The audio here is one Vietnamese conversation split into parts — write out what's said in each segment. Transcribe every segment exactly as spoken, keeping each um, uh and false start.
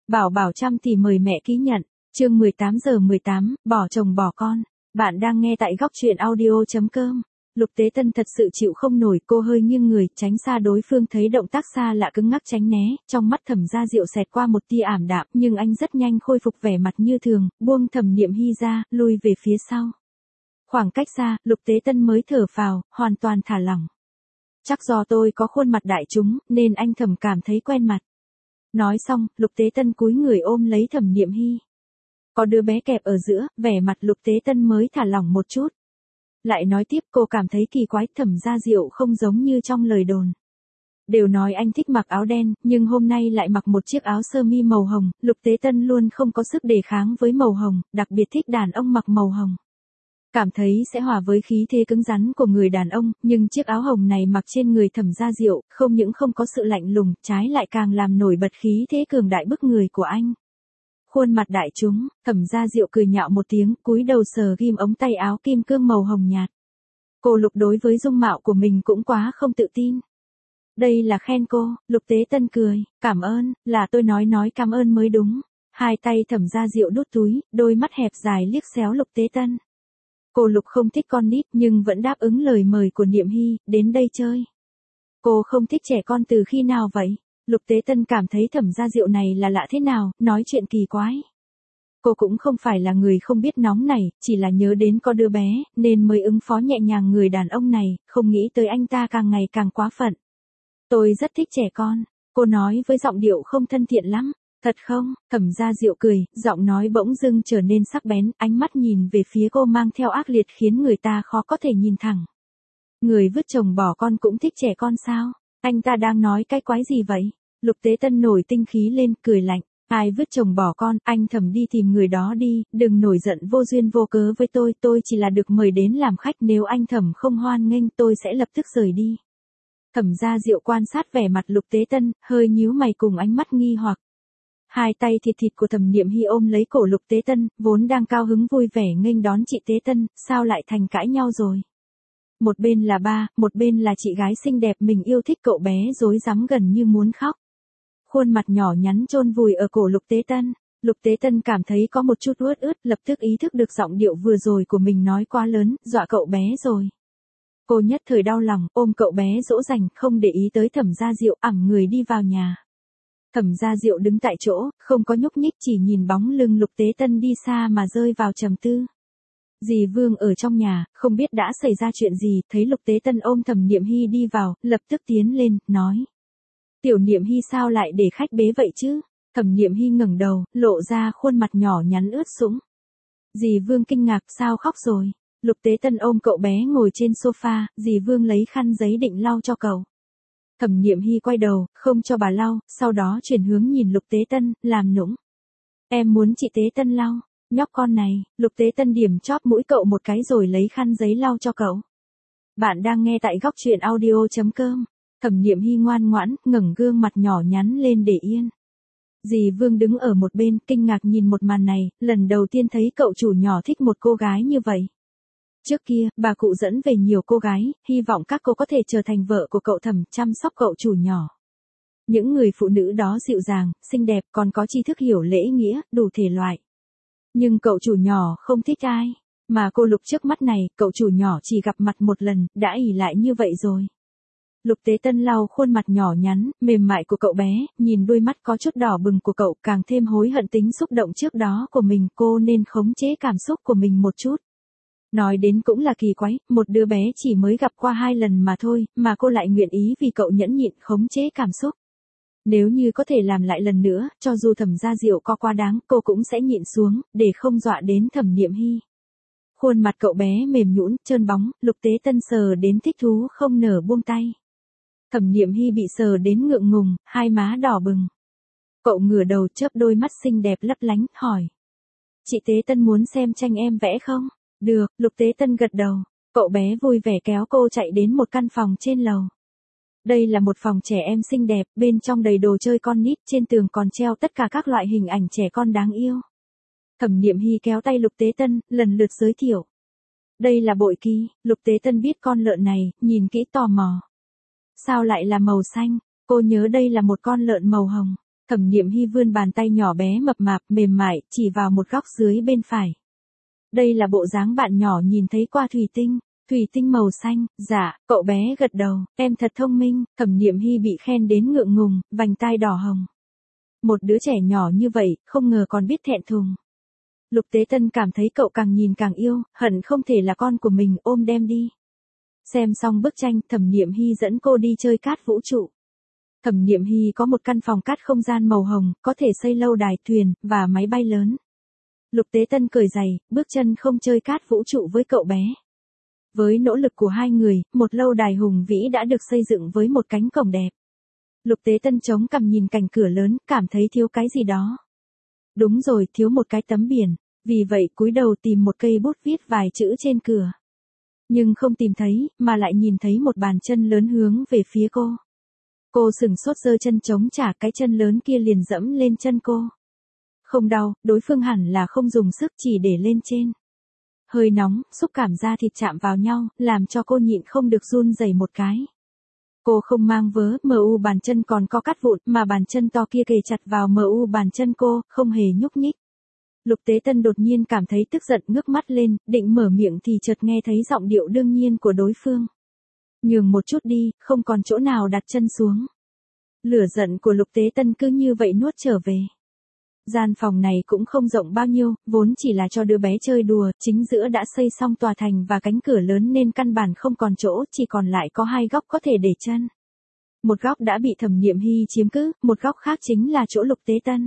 Bảo Bảo chăm thì mời mẹ ký nhận. Chương mười tám giờ mười tám, bỏ chồng bỏ con. Bạn đang nghe tại góc truyện audio chấm com. Lục Tế Tân thật sự chịu không nổi, cô hơi nghiêng người, tránh xa đối phương, thấy động tác xa lạ cứng ngắc tránh né, trong mắt Thẩm Gia Diệu xẹt qua một tia ảm đạm, nhưng anh rất nhanh khôi phục vẻ mặt như thường, buông Thẩm Niệm Hi ra, lui về phía sau. Khoảng cách xa, Lục Tế Tân mới thở phào, hoàn toàn thả lỏng. Chắc do tôi có khuôn mặt đại chúng, nên anh Thẩm cảm thấy quen mặt. Nói xong, Lục Tế Tân cúi người ôm lấy Thẩm Niệm Hi. Có đứa bé kẹp ở giữa, vẻ mặt Lục Tế Tân mới thả lỏng một chút. Lại nói tiếp, cô cảm thấy kỳ quái, Thẩm Gia Diệu không giống như trong lời đồn. Đều nói anh thích mặc áo đen, nhưng hôm nay lại mặc một chiếc áo sơ mi màu hồng, Lục Tế Tân luôn không có sức đề kháng với màu hồng, đặc biệt thích đàn ông mặc màu hồng. Cảm thấy sẽ hòa với khí thế cứng rắn của người đàn ông, nhưng chiếc áo hồng này mặc trên người Thẩm Gia Diệu, không những không có sự lạnh lùng, trái lại càng làm nổi bật khí thế cường đại bức người của anh. Khuôn mặt đại chúng, Thẩm Gia Diệu cười nhạo một tiếng, cúi đầu sờ ghim ống tay áo kim cương màu hồng nhạt. Cô Lục đối với dung mạo của mình cũng quá không tự tin. Đây là khen cô, Lục Tế Tân cười, cảm ơn, là tôi nói nói cảm ơn mới đúng. Hai tay Thẩm Gia Diệu đút túi, đôi mắt hẹp dài liếc xéo Lục Tế Tân. Cô Lục không thích con nít nhưng vẫn đáp ứng lời mời của Niệm Hi, đến đây chơi. Cô không thích trẻ con từ khi nào vậy? Lục Tế Tân cảm thấy Thẩm Gia Diệu này là lạ thế nào, nói chuyện kỳ quái. Cô cũng không phải là người không biết nóng này, chỉ là nhớ đến có đứa bé, nên mới ứng phó nhẹ nhàng người đàn ông này, không nghĩ tới anh ta càng ngày càng quá phận. Tôi rất thích trẻ con, cô nói với giọng điệu không thân thiện lắm. Thật không? Thẩm Gia Diệu cười, giọng nói bỗng dưng trở nên sắc bén, ánh mắt nhìn về phía cô mang theo ác liệt khiến người ta khó có thể nhìn thẳng. Người vứt chồng bỏ con cũng thích trẻ con sao? Anh ta đang nói cái quái gì vậy? Lục Tế Tân nổi tinh khí lên, cười lạnh. Ai vứt chồng bỏ con, anh Thẩm đi tìm người đó đi, đừng nổi giận vô duyên vô cớ với tôi, tôi chỉ là được mời đến làm khách, nếu anh Thẩm không hoan nghênh tôi sẽ lập tức rời đi. Thẩm Gia Diệu quan sát vẻ mặt Lục Tế Tân, hơi nhíu mày cùng ánh mắt nghi hoặc. Hai tay thịt thịt của Thẩm Niệm Hi ôm lấy cổ Lục Tế Tân, vốn đang cao hứng vui vẻ nghênh đón chị Tế Tân, sao lại thành cãi nhau rồi? Một bên là ba, một bên là chị gái xinh đẹp mình yêu thích, cậu bé rối rắm gần như muốn khóc. Khuôn mặt nhỏ nhắn chôn vùi ở cổ Lục Tế Tân. Lục Tế Tân cảm thấy có một chút uất ướt, lập tức ý thức được giọng điệu vừa rồi của mình nói quá lớn, dọa cậu bé rồi. Cô nhất thời đau lòng, ôm cậu bé dỗ dành, không để ý tới Thẩm Gia Diệu, ẵm người đi vào nhà. Thẩm Gia Diệu đứng tại chỗ, không có nhúc nhích, chỉ nhìn bóng lưng Lục Tế Tân đi xa mà rơi vào trầm tư. Dì Vương ở trong nhà, không biết đã xảy ra chuyện gì, thấy Lục Tế Tân ôm Thẩm Niệm Hi đi vào, lập tức tiến lên, nói. Tiểu Niệm Hi sao lại để khách bế vậy chứ? Thẩm Niệm Hi ngẩng đầu, lộ ra khuôn mặt nhỏ nhắn ướt sũng. Dì Vương kinh ngạc, sao khóc rồi? Lục Tế Tân ôm cậu bé ngồi trên sofa, dì Vương lấy khăn giấy định lau cho cậu. Thẩm Niệm Hi quay đầu, không cho bà lau, sau đó chuyển hướng nhìn Lục Tế Tân, làm nũng. Em muốn chị Tế Tân lau, nhóc con này. Lục Tế Tân điểm chóp mũi cậu một cái rồi lấy khăn giấy lau cho cậu. Bạn đang nghe tại góc truyện audio chấm com. Thẩm Niệm Hi ngoan ngoãn, ngẩng gương mặt nhỏ nhắn lên để yên. Dì Vương đứng ở một bên, kinh ngạc nhìn một màn này, lần đầu tiên thấy cậu chủ nhỏ thích một cô gái như vậy. Trước kia, bà cụ dẫn về nhiều cô gái, hy vọng các cô có thể trở thành vợ của cậu Thẩm, chăm sóc cậu chủ nhỏ. Những người phụ nữ đó dịu dàng, xinh đẹp, còn có tri thức hiểu lễ nghĩa, đủ thể loại. Nhưng cậu chủ nhỏ không thích ai, mà cô Lục trước mắt này, cậu chủ nhỏ chỉ gặp mặt một lần, đã ỷ lại như vậy rồi. Lục Tế Tân lau khuôn mặt nhỏ nhắn, mềm mại của cậu bé, nhìn đôi mắt có chút đỏ bừng của cậu, càng thêm hối hận tính xúc động trước đó của mình, cô nên khống chế cảm xúc của mình một chút. Nói đến cũng là kỳ quái, một đứa bé chỉ mới gặp qua hai lần mà thôi, mà cô lại nguyện ý vì cậu nhẫn nhịn khống chế cảm xúc. Nếu như có thể làm lại lần nữa, cho dù Thẩm Gia Diệu có quá đáng, cô cũng sẽ nhịn xuống, để không dọa đến Thẩm Niệm Hi. Khuôn mặt cậu bé mềm nhũn, trơn bóng, Lục Tế Tân sờ đến thích thú không nở buông tay. Thẩm Niệm Hi bị sờ đến ngượng ngùng, hai má đỏ bừng. Cậu ngửa đầu chớp đôi mắt xinh đẹp lấp lánh, hỏi. Chị Tế Tân muốn xem tranh em vẽ không? Được, Lục Tế Tân gật đầu. Cậu bé vui vẻ kéo cô chạy đến một căn phòng trên lầu. Đây là một phòng trẻ em xinh đẹp, bên trong đầy đồ chơi con nít, trên tường còn treo tất cả các loại hình ảnh trẻ con đáng yêu. Thẩm Niệm Hi kéo tay Lục Tế Tân, lần lượt giới thiệu. Đây là bội kỳ, Lục Tế Tân biết con lợn này, nhìn kỹ tò mò. Sao lại là màu xanh? Cô nhớ đây là một con lợn màu hồng. Thẩm Niệm Hy vươn bàn tay nhỏ bé mập mạp mềm mại, chỉ vào một góc dưới bên phải. Đây là bộ dáng bạn nhỏ nhìn thấy qua thủy tinh, thủy tinh màu xanh, dạ, cậu bé gật đầu, em thật thông minh, Thẩm Niệm Hy bị khen đến ngượng ngùng, vành tai đỏ hồng. Một đứa trẻ nhỏ như vậy, không ngờ còn biết thẹn thùng. Lục Tế Tân cảm thấy cậu càng nhìn càng yêu, hận không thể là con của mình, ôm đem đi. Xem xong bức tranh, Thẩm Niệm Hy dẫn cô đi chơi cát vũ trụ. Thẩm Niệm Hy có một căn phòng cát không gian màu hồng, có thể xây lâu đài, thuyền, và máy bay lớn. Lục Tế Tân cởi giày, bước chân không chơi cát vũ trụ với cậu bé. Với nỗ lực của hai người, một lâu đài hùng vĩ đã được xây dựng với một cánh cổng đẹp. Lục Tế Tân chống cằm nhìn cạnh cửa lớn, cảm thấy thiếu cái gì đó. Đúng rồi, thiếu một cái tấm biển, vì vậy cúi đầu tìm một cây bút viết vài chữ trên cửa. Nhưng không tìm thấy, mà lại nhìn thấy một bàn chân lớn hướng về phía cô. Cô sừng sốt giơ chân chống trả, cái chân lớn kia liền dẫm lên chân cô. Không đau, đối phương hẳn là không dùng sức, chỉ để lên trên. Hơi nóng, xúc cảm da thịt chạm vào nhau, làm cho cô nhịn không được run rẩy một cái. Cô không mang vớ, mờ u bàn chân còn có cắt vụn, mà bàn chân to kia kề chặt vào mờ u bàn chân cô, không hề nhúc nhích. Lục Tế Tân đột nhiên cảm thấy tức giận, ngước mắt lên, định mở miệng thì chợt nghe thấy giọng điệu đương nhiên của đối phương. Nhường một chút đi, không còn chỗ nào đặt chân xuống. Lửa giận của Lục Tế Tân cứ như vậy nuốt trở về. Gian phòng này cũng không rộng bao nhiêu, vốn chỉ là cho đứa bé chơi đùa, chính giữa đã xây xong tòa thành và cánh cửa lớn nên căn bản không còn chỗ, chỉ còn lại có hai góc có thể để chân. Một góc đã bị Thẩm Niệm Hy chiếm cứ, một góc khác chính là chỗ Lục Tế Tân.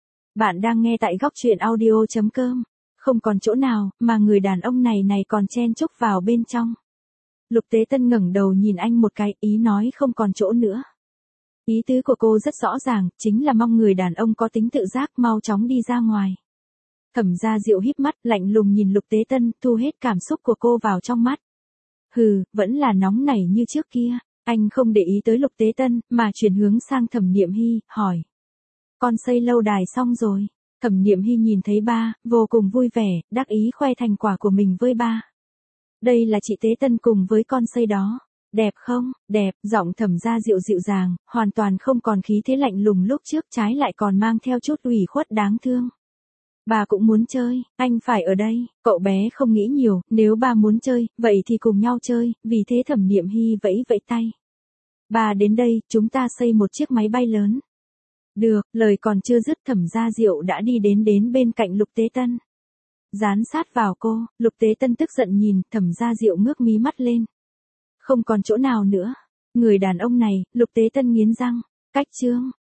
Bạn đang nghe tại góc truyện audio chấm com. Không còn chỗ nào, mà người đàn ông này này còn chen chúc vào bên trong. Lục Tế Tân ngẩng đầu nhìn anh một cái, ý nói không còn chỗ nữa. Ý tứ của cô rất rõ ràng, chính là mong người đàn ông có tính tự giác mau chóng đi ra ngoài. Thẩm Gia Diệu híp mắt, lạnh lùng nhìn Lục Tế Tân, thu hết cảm xúc của cô vào trong mắt. Hừ, vẫn là nóng nảy như trước kia. Anh không để ý tới Lục Tế Tân, mà chuyển hướng sang Thẩm Niệm Hy, hỏi. Con xây lâu đài xong rồi. Thẩm Niệm Hy nhìn thấy ba, vô cùng vui vẻ, đắc ý khoe thành quả của mình với ba. Đây là chị Tế Tân cùng với con xây đó. Đẹp không? Đẹp, giọng Thẩm Gia Diệu dịu dàng, hoàn toàn không còn khí thế lạnh lùng lúc trước, trái lại còn mang theo chút ủy khuất đáng thương. Bà cũng muốn chơi, anh phải ở đây. Cậu bé không nghĩ nhiều, nếu ba muốn chơi, vậy thì cùng nhau chơi, vì thế Thẩm Niệm Hy vẫy vẫy tay. Bà đến đây, chúng ta xây một chiếc máy bay lớn. Được, lời còn chưa dứt Thẩm Gia Diệu đã đi đến đến bên cạnh Lục Tế Tân. Dán sát vào cô, Lục Tế Tân tức giận nhìn, Thẩm Gia Diệu ngước mí mắt lên. Không còn chỗ nào nữa. Người đàn ông này, Lục Tế Tân nghiến răng. Cách chương.